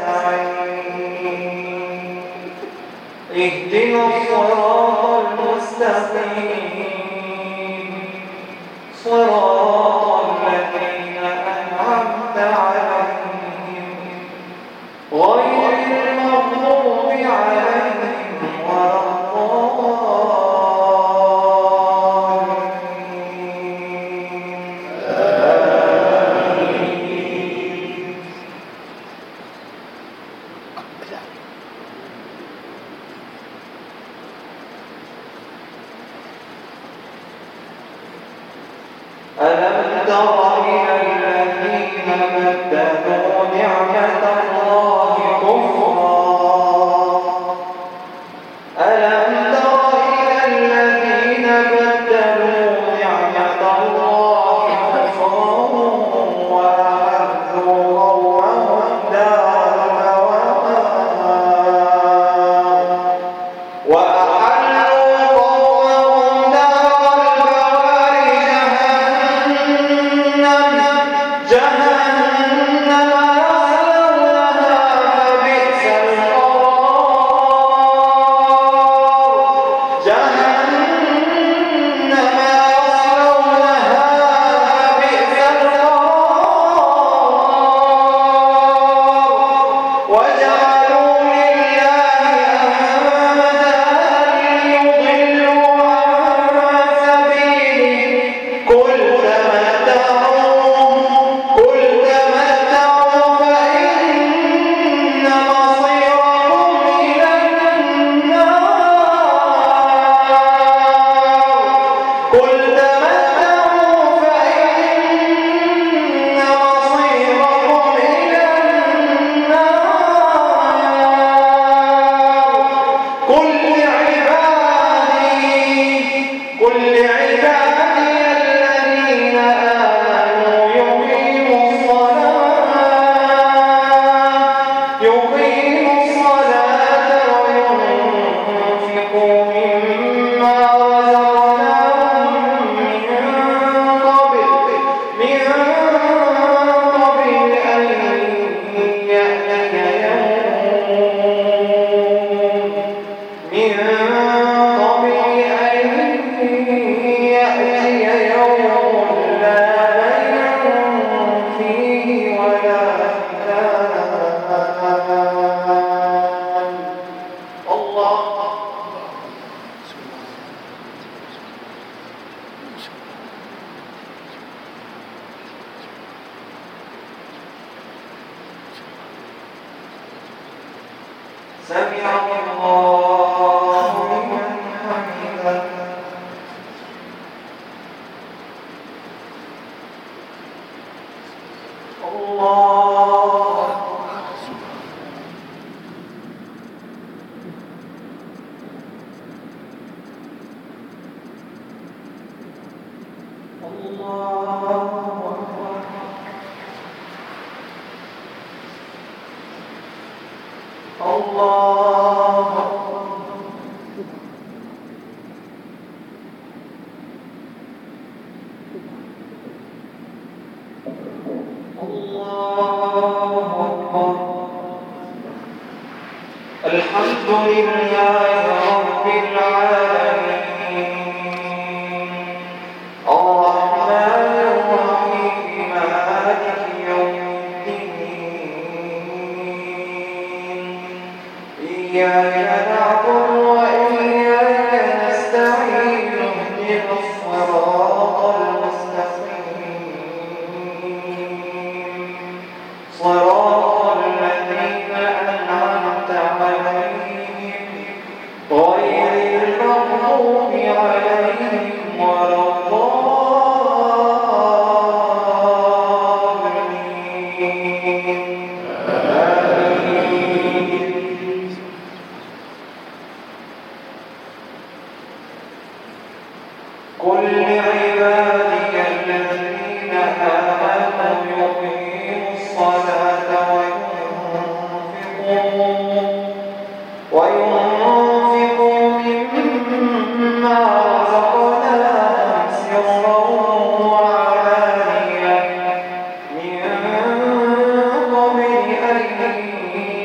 نستعين اهدنا الصراط المستقيم صراط الذين أنعمت عليهم غير المغضوب عليهم ولا ألم تر إلى الذين بدلوا نعمة الله كفرا ألم تر إلى الذين بدلوا نعمة الله كفرا وأحلوا قومهم دار البوار سمع الله لمن حمده الله الحمد لله رب العالمين الرحمن الرحيم مالك يوم الدين إياك نعبد وإياك نستعين اهدنا الصراط المستقيم صراط الذين أنعمت عليهم غير المغضوب عليهم ولا الضالين آمين. قل لعبادي الذين آمنوا يقيموا الصلاة وينفقوا مما رزقناهم سرا وعلانية من قبل أن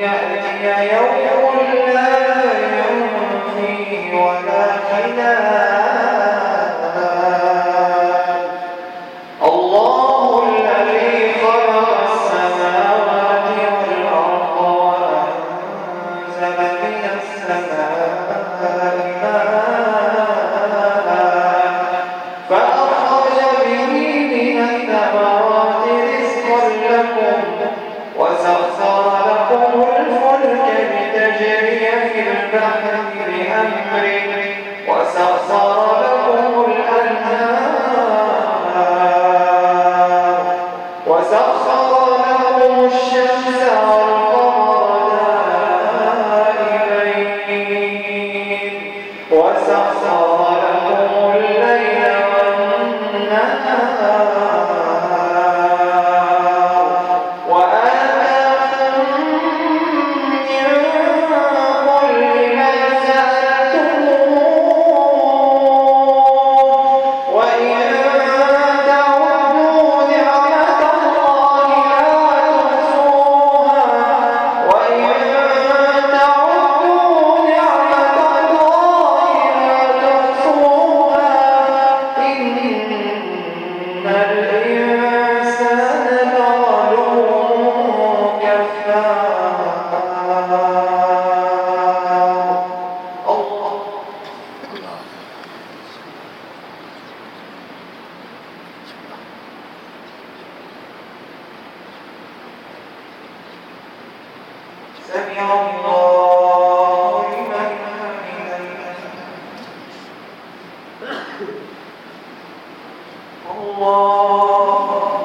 علي يوم لا بيع فيه ولا خلال. الله الذي خلق السماوات والأرض وأنزل من السماء ماء فأخرج به من الثمرات رزقا لكم وسخر لكم الفلك لتجري في البحر بأمره وسخر لكم الأنهار وسخر لكم الشمس والقمر دائبين وسخر لكم الليل والنهار وآتاكم من كل ما سألتموه وإن تعدوا نعمة الله لا تحصوها وإن تعدوا نعمة الله لا تحصوها إن الإنسان لظلوم كفار. الله سمع الله لمن حمده. الله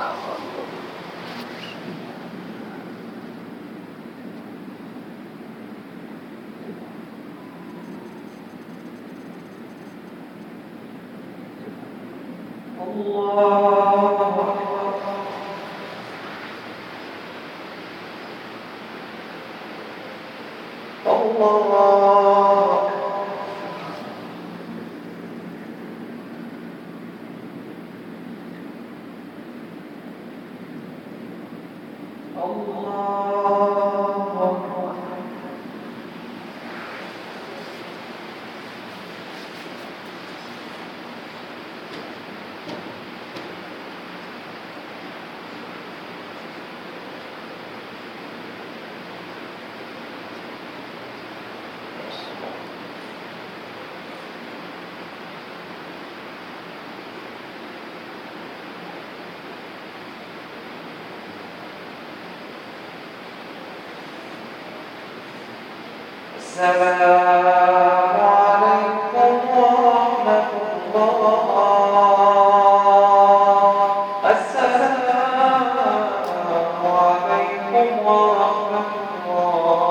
السلام عليكم ورحمة الله. السلام عليكم ورحمة الله.